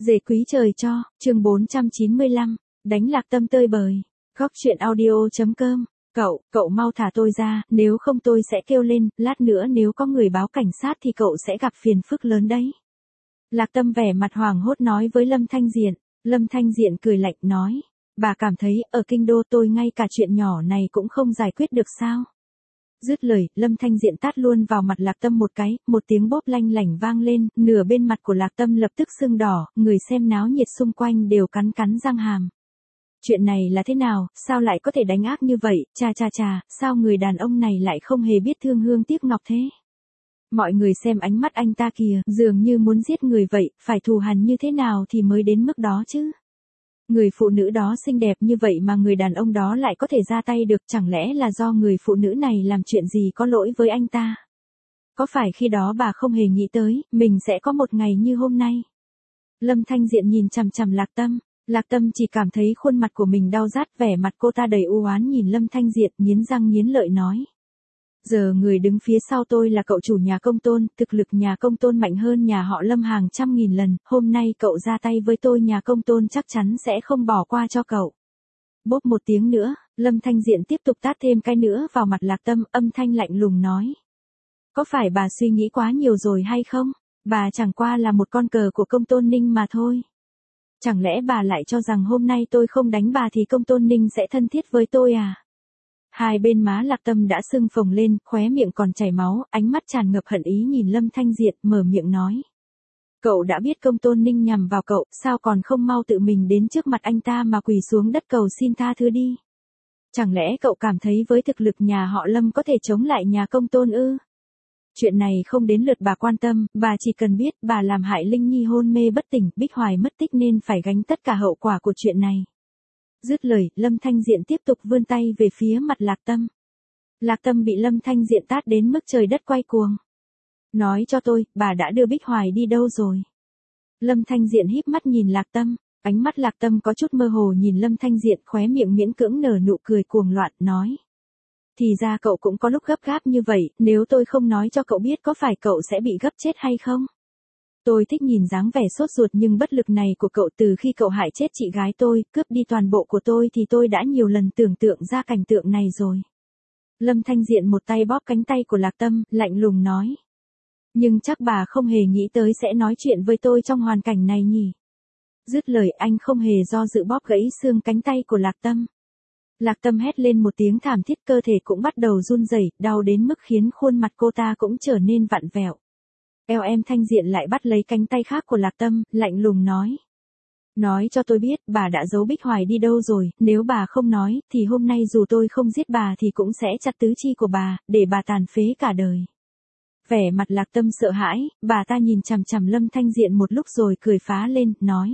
Dề quý trời cho, chương 495, đánh lạc tâm tơi bời. Góc chuyện audio.com. Cậu mau thả tôi ra, nếu không tôi sẽ kêu lên, lát nữa nếu có người báo cảnh sát thì cậu sẽ gặp phiền phức lớn đấy. Lạc tâm vẻ mặt hoảng hốt nói với Lâm Thanh Diện. Lâm Thanh Diện cười lạnh nói, bà cảm thấy ở kinh đô tôi ngay cả chuyện nhỏ này cũng không giải quyết được sao? Dứt lời, Lâm Thanh Diện tát luôn vào mặt Lạc Tâm một cái, một tiếng bóp lanh lảnh vang lên, nửa bên mặt của Lạc Tâm lập tức sưng đỏ, người xem náo nhiệt xung quanh đều cắn răng hàm. Chuyện này là thế nào, sao lại có thể đánh ác như vậy, chà, sao người đàn ông này lại không hề biết thương hương tiếc ngọc thế? Mọi người xem ánh mắt anh ta kìa, dường như muốn giết người vậy, phải thù hằn như thế nào thì mới đến mức đó chứ? Người phụ nữ đó xinh đẹp như vậy mà người đàn ông đó lại có thể ra tay được, chẳng lẽ là do người phụ nữ này làm chuyện gì có lỗi với anh ta? Có phải khi đó bà không hề nghĩ tới, mình sẽ có một ngày như hôm nay? Lâm Thanh Diện nhìn chằm chằm Lạc Tâm chỉ cảm thấy khuôn mặt của mình đau rát, vẻ mặt cô ta đầy u oán nhìn Lâm Thanh Diện, nghiến răng nghiến lợi nói. Giờ người đứng phía sau tôi là cậu chủ nhà Công Tôn, thực lực nhà Công Tôn mạnh hơn nhà họ Lâm hàng trăm nghìn lần, hôm nay cậu ra tay với tôi nhà Công Tôn chắc chắn sẽ không bỏ qua cho cậu. Bốp một tiếng nữa, Lâm Thanh Diện tiếp tục tát thêm cái nữa vào mặt Lạc Tâm, âm thanh lạnh lùng nói. Có phải bà suy nghĩ quá nhiều rồi hay không? Bà chẳng qua là một con cờ của Công Tôn Ninh mà thôi. Chẳng lẽ bà lại cho rằng hôm nay tôi không đánh bà thì Công Tôn Ninh sẽ thân thiết với tôi à? Hai bên má Lạc Tâm đã sưng phồng lên, khóe miệng còn chảy máu, ánh mắt tràn ngập hận ý nhìn Lâm Thanh Diện, mở miệng nói. Cậu đã biết Công Tôn Ninh nhằm vào cậu, sao còn không mau tự mình đến trước mặt anh ta mà quỳ xuống đất cầu xin tha thứ đi? Chẳng lẽ cậu cảm thấy với thực lực nhà họ Lâm có thể chống lại nhà Công Tôn ư? Chuyện này không đến lượt bà quan tâm, bà chỉ cần biết bà làm hại Linh Nhi hôn mê bất tỉnh, Bích Hoài mất tích nên phải gánh tất cả hậu quả của chuyện này. Dứt lời, Lâm Thanh Diện tiếp tục vươn tay về phía mặt Lạc Tâm. Lạc Tâm bị Lâm Thanh Diện tát đến mức trời đất quay cuồng. Nói cho tôi, bà đã đưa Bích Hoài đi đâu rồi? Lâm Thanh Diện híp mắt nhìn Lạc Tâm, ánh mắt Lạc Tâm có chút mơ hồ nhìn Lâm Thanh Diện, khóe miệng miễn cưỡng nở nụ cười cuồng loạn, nói. Thì ra cậu cũng có lúc gấp gáp như vậy, nếu tôi không nói cho cậu biết có phải cậu sẽ bị gấp chết hay không? Tôi thích nhìn dáng vẻ sốt ruột nhưng bất lực này của cậu, từ khi cậu hại chết chị gái tôi, cướp đi toàn bộ của tôi thì tôi đã nhiều lần tưởng tượng ra cảnh tượng này rồi. Lâm Thanh Diện một tay bóp cánh tay của Lạc Tâm, lạnh lùng nói. Nhưng chắc bà không hề nghĩ tới sẽ nói chuyện với tôi trong hoàn cảnh này nhỉ? Dứt lời anh không hề do dự bóp gãy xương cánh tay của Lạc Tâm. Lạc Tâm hét lên một tiếng thảm thiết, cơ thể cũng bắt đầu run rẩy, đau đến mức khiến khuôn mặt cô ta cũng trở nên vặn vẹo. Em Thanh Diện lại bắt lấy cánh tay khác của Lạc Tâm, lạnh lùng nói. Nói cho tôi biết bà đã giấu Bích Hoài đi đâu rồi, nếu bà không nói, thì hôm nay dù tôi không giết bà thì cũng sẽ chặt tứ chi của bà, để bà tàn phế cả đời. Vẻ mặt Lạc Tâm sợ hãi, bà ta nhìn chằm chằm Lâm Thanh Diện một lúc rồi cười phá lên, nói.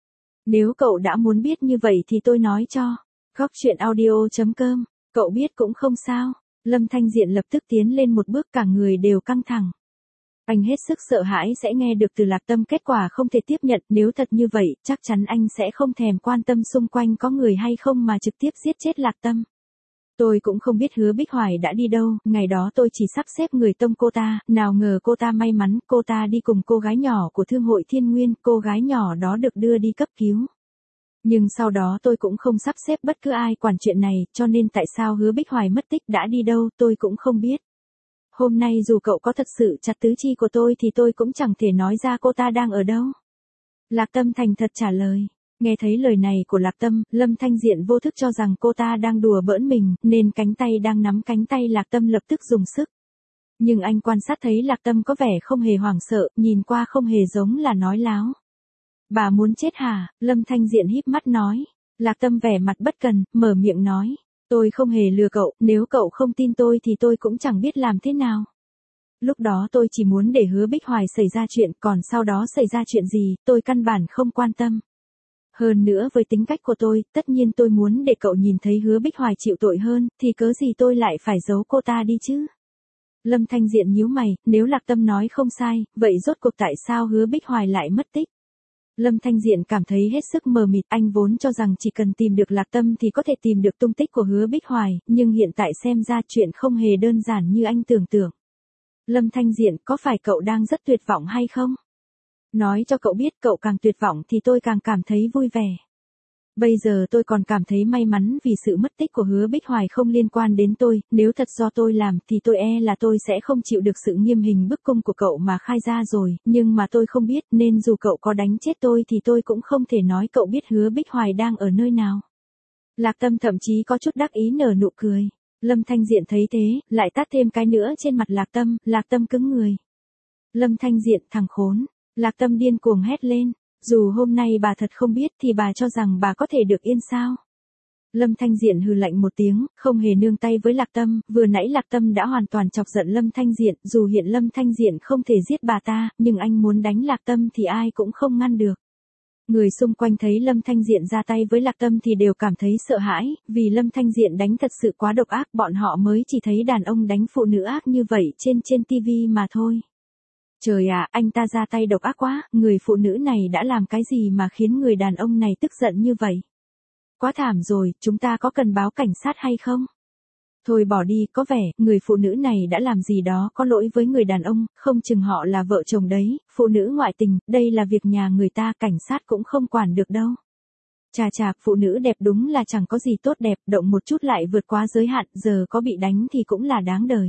Nếu cậu đã muốn biết như vậy thì tôi nói cho. Góc chuyện audio.com, cậu biết cũng không sao. Lâm Thanh Diện lập tức tiến lên một bước, cả người đều căng thẳng. Anh hết sức sợ hãi sẽ nghe được từ Lạc Tâm kết quả không thể tiếp nhận, nếu thật như vậy, chắc chắn anh sẽ không thèm quan tâm xung quanh có người hay không mà trực tiếp giết chết Lạc Tâm. Tôi cũng không biết Hứa Bích Hoài đã đi đâu, ngày đó tôi chỉ sắp xếp người tông cô ta, nào ngờ cô ta may mắn, cô ta đi cùng cô gái nhỏ của Thương hội Thiên Nguyên, cô gái nhỏ đó được đưa đi cấp cứu. Nhưng sau đó tôi cũng không sắp xếp bất cứ ai quản chuyện này, cho nên tại sao Hứa Bích Hoài mất tích, đã đi đâu, tôi cũng không biết. Hôm nay dù cậu có thật sự chặt tứ chi của tôi thì tôi cũng chẳng thể nói ra cô ta đang ở đâu. Lạc Tâm thành thật trả lời. Nghe thấy lời này của Lạc Tâm, Lâm Thanh Diện vô thức cho rằng cô ta đang đùa bỡn mình, nên cánh tay đang nắm cánh tay Lạc Tâm lập tức dùng sức. Nhưng anh quan sát thấy Lạc Tâm có vẻ không hề hoảng sợ, nhìn qua không hề giống là nói láo. Bà muốn chết hả? Lâm Thanh Diện híp mắt nói. Lạc Tâm vẻ mặt bất cần, mở miệng nói. Tôi không hề lừa cậu, nếu cậu không tin tôi thì tôi cũng chẳng biết làm thế nào. Lúc đó tôi chỉ muốn để Hứa Bích Hoài xảy ra chuyện, còn sau đó xảy ra chuyện gì, tôi căn bản không quan tâm. Hơn nữa với tính cách của tôi, tất nhiên tôi muốn để cậu nhìn thấy Hứa Bích Hoài chịu tội hơn, thì cớ gì tôi lại phải giấu cô ta đi chứ? Lâm Thanh Diện nhíu mày, nếu Lạc Tâm nói không sai, vậy rốt cuộc tại sao Hứa Bích Hoài lại mất tích? Lâm Thanh Diện cảm thấy hết sức mờ mịt, anh vốn cho rằng chỉ cần tìm được Lạc Tâm thì có thể tìm được tung tích của Hứa Bích Hoài, nhưng hiện tại xem ra chuyện không hề đơn giản như anh tưởng tượng. Lâm Thanh Diện, có phải cậu đang rất tuyệt vọng hay không? Nói cho cậu biết cậu càng tuyệt vọng thì tôi càng cảm thấy vui vẻ. Bây giờ tôi còn cảm thấy may mắn vì sự mất tích của Hứa Bích Hoài không liên quan đến tôi, nếu thật do tôi làm thì tôi là tôi sẽ không chịu được sự nghiêm hình bức cung của cậu mà khai ra rồi, nhưng mà tôi không biết nên dù cậu có đánh chết tôi thì tôi cũng không thể nói cậu biết Hứa Bích Hoài đang ở nơi nào. Lạc Tâm thậm chí có chút đắc ý nở nụ cười. Lâm Thanh Diện thấy thế, lại tát thêm cái nữa trên mặt Lạc Tâm cứng người. Lâm Thanh Diện thằng khốn, Lạc Tâm điên cuồng hét lên. Dù hôm nay bà thật không biết thì bà cho rằng bà có thể được yên sao. Lâm Thanh Diện hừ lạnh một tiếng, không hề nương tay với Lạc Tâm, vừa nãy Lạc Tâm đã hoàn toàn chọc giận Lâm Thanh Diện, dù hiện Lâm Thanh Diện không thể giết bà ta, nhưng anh muốn đánh Lạc Tâm thì ai cũng không ngăn được. Người xung quanh thấy Lâm Thanh Diện ra tay với Lạc Tâm thì đều cảm thấy sợ hãi, vì Lâm Thanh Diện đánh thật sự quá độc ác, bọn họ mới chỉ thấy đàn ông đánh phụ nữ ác như vậy trên TV mà thôi. Trời ạ, anh ta ra tay độc ác quá, người phụ nữ này đã làm cái gì mà khiến người đàn ông này tức giận như vậy? Quá thảm rồi, chúng ta có cần báo cảnh sát hay không? Thôi bỏ đi, có vẻ, người phụ nữ này đã làm gì đó có lỗi với người đàn ông, không chừng họ là vợ chồng đấy, phụ nữ ngoại tình, đây là việc nhà người ta, cảnh sát cũng không quản được đâu. Chà, phụ nữ đẹp đúng là chẳng có gì tốt đẹp, động một chút lại vượt quá giới hạn, giờ có bị đánh thì cũng là đáng đời.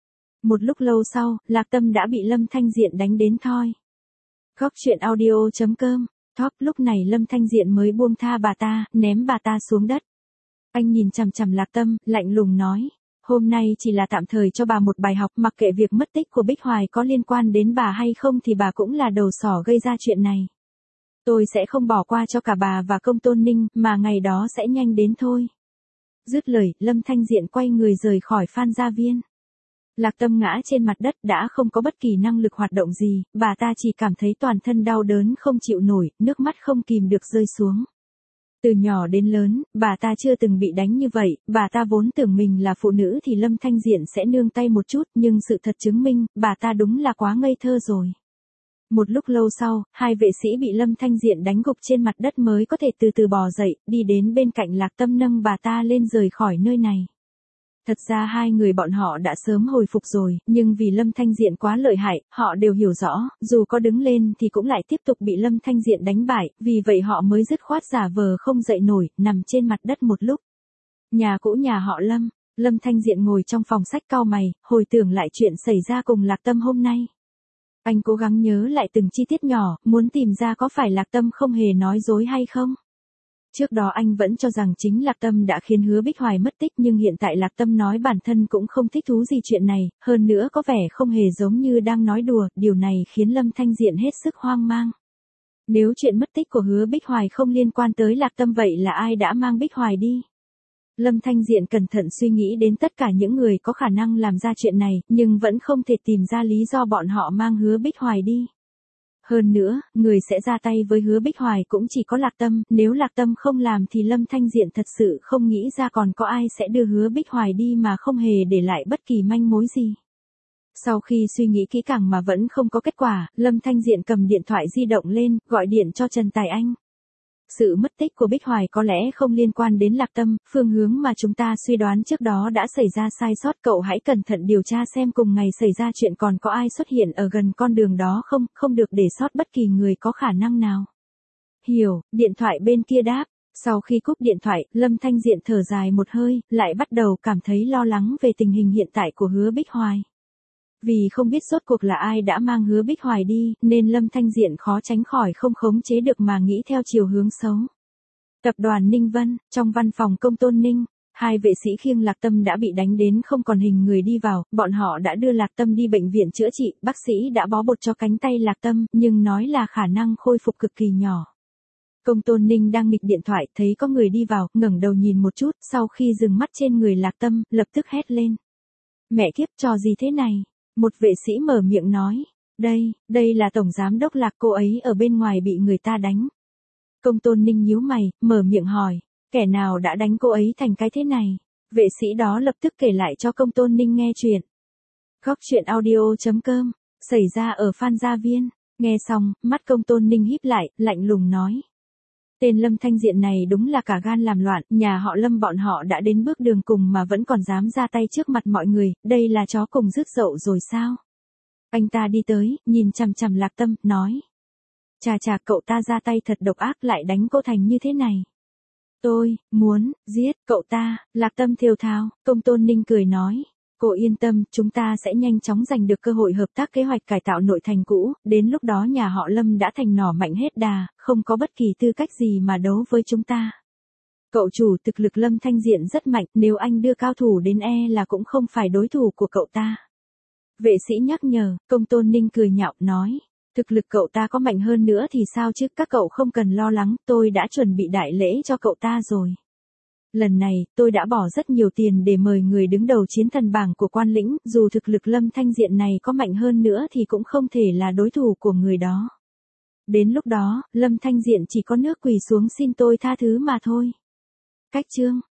Một lúc lâu sau, Lạc Tâm đã bị Lâm Thanh Diện đánh đến thoi. Góc truyện audio.com, Top lúc này Lâm Thanh Diện mới buông tha bà ta, ném bà ta xuống đất. Anh nhìn chằm chằm Lạc Tâm, lạnh lùng nói, hôm nay chỉ là tạm thời cho bà một bài học, mặc kệ việc mất tích của Bích Hoài có liên quan đến bà hay không thì bà cũng là đầu sỏ gây ra chuyện này. Tôi sẽ không bỏ qua cho cả bà và Công Tôn Ninh, mà ngày đó sẽ nhanh đến thôi. Dứt lời, Lâm Thanh Diện quay người rời khỏi Phan Gia Viên. Lạc Tâm ngã trên mặt đất đã không có bất kỳ năng lực hoạt động gì, bà ta chỉ cảm thấy toàn thân đau đớn không chịu nổi, nước mắt không kìm được rơi xuống. Từ nhỏ đến lớn, bà ta chưa từng bị đánh như vậy, bà ta vốn tưởng mình là phụ nữ thì Lâm Thanh Diện sẽ nương tay một chút, nhưng sự thật chứng minh, bà ta đúng là quá ngây thơ rồi. Một lúc lâu sau, hai vệ sĩ bị Lâm Thanh Diện đánh gục trên mặt đất mới có thể từ từ bò dậy, đi đến bên cạnh Lạc Tâm nâng bà ta lên rời khỏi nơi này. Thật ra hai người bọn họ đã sớm hồi phục rồi, nhưng vì Lâm Thanh Diện quá lợi hại, họ đều hiểu rõ, dù có đứng lên thì cũng lại tiếp tục bị Lâm Thanh Diện đánh bại, vì vậy họ mới dứt khoát giả vờ không dậy nổi, nằm trên mặt đất một lúc. Nhà cũ nhà họ Lâm, Lâm Thanh Diện ngồi trong phòng sách cau mày, hồi tưởng lại chuyện xảy ra cùng Lạc Tâm hôm nay. Anh cố gắng nhớ lại từng chi tiết nhỏ, muốn tìm ra có phải Lạc Tâm không hề nói dối hay không. Trước đó anh vẫn cho rằng chính Lạc Tâm đã khiến Hứa Bích Hoài mất tích, nhưng hiện tại Lạc Tâm nói bản thân cũng không thích thú gì chuyện này, hơn nữa có vẻ không hề giống như đang nói đùa, điều này khiến Lâm Thanh Diện hết sức hoang mang. Nếu chuyện mất tích của Hứa Bích Hoài không liên quan tới Lạc Tâm vậy là ai đã mang Bích Hoài đi? Lâm Thanh Diện cẩn thận suy nghĩ đến tất cả những người có khả năng làm ra chuyện này, nhưng vẫn không thể tìm ra lý do bọn họ mang Hứa Bích Hoài đi. Hơn nữa, người sẽ ra tay với Hứa Bích Hoài cũng chỉ có Lạc Tâm, nếu Lạc Tâm không làm thì Lâm Thanh Diện thật sự không nghĩ ra còn có ai sẽ đưa Hứa Bích Hoài đi mà không hề để lại bất kỳ manh mối gì. Sau khi suy nghĩ kỹ càng mà vẫn không có kết quả, Lâm Thanh Diện cầm điện thoại di động lên, gọi điện cho Trần Tài Anh. Sự mất tích của Bích Hoài có lẽ không liên quan đến Lạc Tâm, phương hướng mà chúng ta suy đoán trước đó đã xảy ra sai sót, cậu hãy cẩn thận điều tra xem cùng ngày xảy ra chuyện còn có ai xuất hiện ở gần con đường đó không, không được để sót bất kỳ người có khả năng nào. Hiểu, điện thoại bên kia đáp. Sau khi cúp điện thoại, Lâm Thanh Diện thở dài một hơi, lại bắt đầu cảm thấy lo lắng về tình hình hiện tại của Hứa Bích Hoài. Vì không biết rốt cuộc là ai đã mang Hứa Bích Hoài đi, nên Lâm Thanh Diện khó tránh khỏi không khống chế được mà nghĩ theo chiều hướng xấu. Tập đoàn Ninh Vân, trong văn phòng Công Tôn Ninh, hai vệ sĩ khiêng Lạc Tâm đã bị đánh đến không còn hình người đi vào, bọn họ đã đưa Lạc Tâm đi bệnh viện chữa trị, bác sĩ đã bó bột cho cánh tay Lạc Tâm, nhưng nói là khả năng khôi phục cực kỳ nhỏ. Công Tôn Ninh đang nghịch điện thoại, thấy có người đi vào, ngẩng đầu nhìn một chút, sau khi dừng mắt trên người Lạc Tâm, lập tức hét lên. Mẹ kiếp, trò gì thế này? Một vệ sĩ mở miệng nói, đây là tổng giám đốc Lạc, cô ấy ở bên ngoài bị người ta đánh. Công Tôn Ninh nhíu mày, mở miệng hỏi, kẻ nào đã đánh cô ấy thành cái thế này? Vệ sĩ đó lập tức kể lại cho Công Tôn Ninh nghe chuyện. Góc truyện audio.com, xảy ra ở Phan Gia Viên. Nghe xong, mắt Công Tôn Ninh híp lại, lạnh lùng nói. Tên Lâm Thanh Diện này đúng là cả gan làm loạn, nhà họ Lâm bọn họ đã đến bước đường cùng mà vẫn còn dám ra tay trước mặt mọi người, đây là chó cùng rước dậu rồi sao? Anh ta đi tới, nhìn chằm chằm Lạc Tâm, nói. Chà chà, cậu ta ra tay thật độc ác, lại đánh cô thành như thế này. Tôi muốn giết cậu ta. Lạc Tâm thều thào. Công Tôn Ninh cười nói. Cô yên tâm, chúng ta sẽ nhanh chóng giành được cơ hội hợp tác kế hoạch cải tạo nội thành cũ, đến lúc đó nhà họ Lâm đã thành nỏ mạnh hết đà, không có bất kỳ tư cách gì mà đấu với chúng ta. Cậu chủ, thực lực Lâm Thanh Diện rất mạnh, nếu anh đưa cao thủ đến là cũng không phải đối thủ của cậu ta. Vệ sĩ nhắc nhở. Công Tôn Ninh cười nhạo nói. Thực lực cậu ta có mạnh hơn nữa thì sao chứ, các cậu không cần lo lắng, tôi đã chuẩn bị đại lễ cho cậu ta rồi. Lần này, tôi đã bỏ rất nhiều tiền để mời người đứng đầu chiến thần bảng của Quan Lĩnh, dù thực lực Lâm Thanh Diện này có mạnh hơn nữa thì cũng không thể là đối thủ của người đó. Đến lúc đó, Lâm Thanh Diện chỉ có nước quỳ xuống xin tôi tha thứ mà thôi. Cách chương